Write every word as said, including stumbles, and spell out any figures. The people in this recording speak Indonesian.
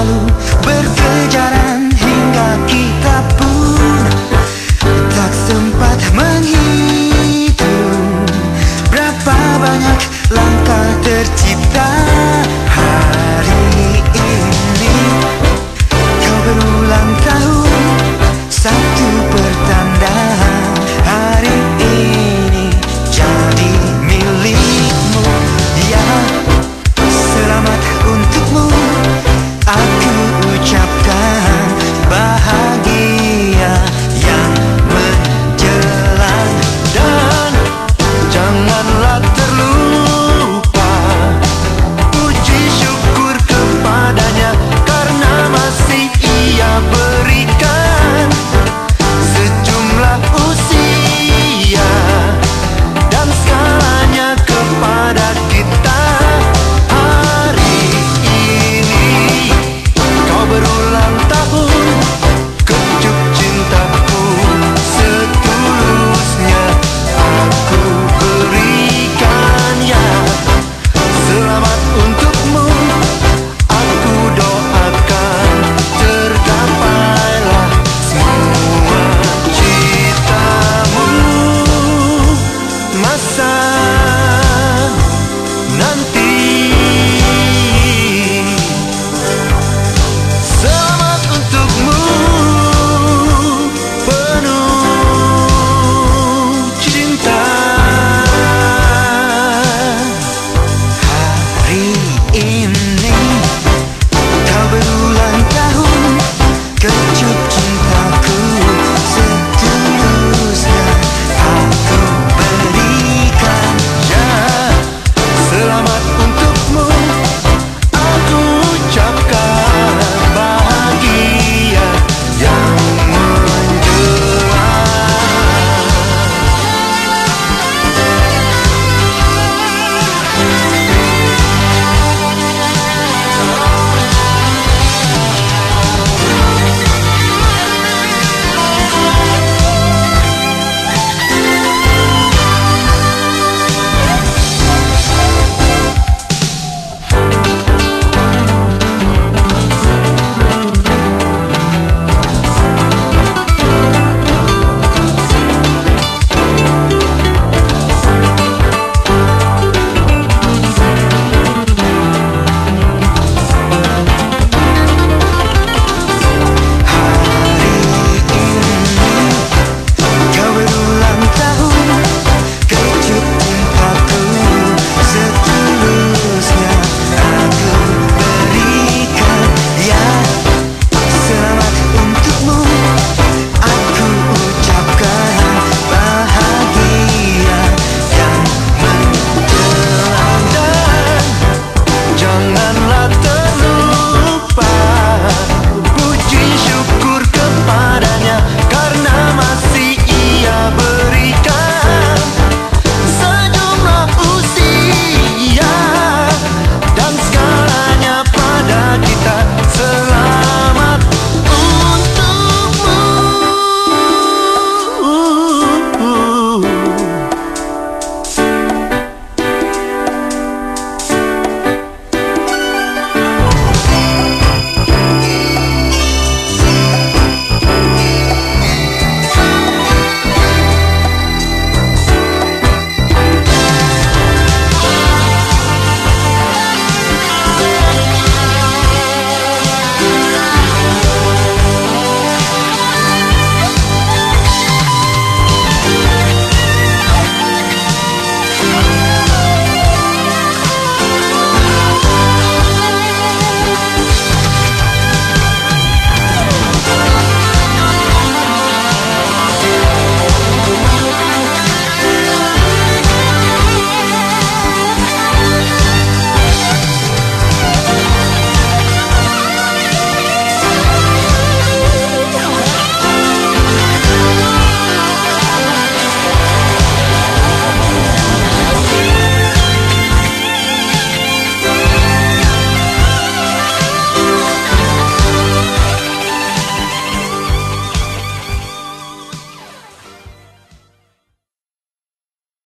lalu berkejaran hingga kita pun tak sempat menghitung berapa banyak langkah tercipta. Hari ini kau berulang tahun, satu pertanda hari ini jadi milikmu. Ya, selamat untukmu, aku ucapkan bahagia yang menjelang. Dan janganlah terlupa puji syukur kepadanya, karena masih ia berikan sejumlah usia dan skalanya kepada kita. Hari ini kau berulang tahun, kecup cintaku setulusnya aku berikan. Ya, selamat untukmu, aku doakan tergapailah semua citamu. Masa nanti. So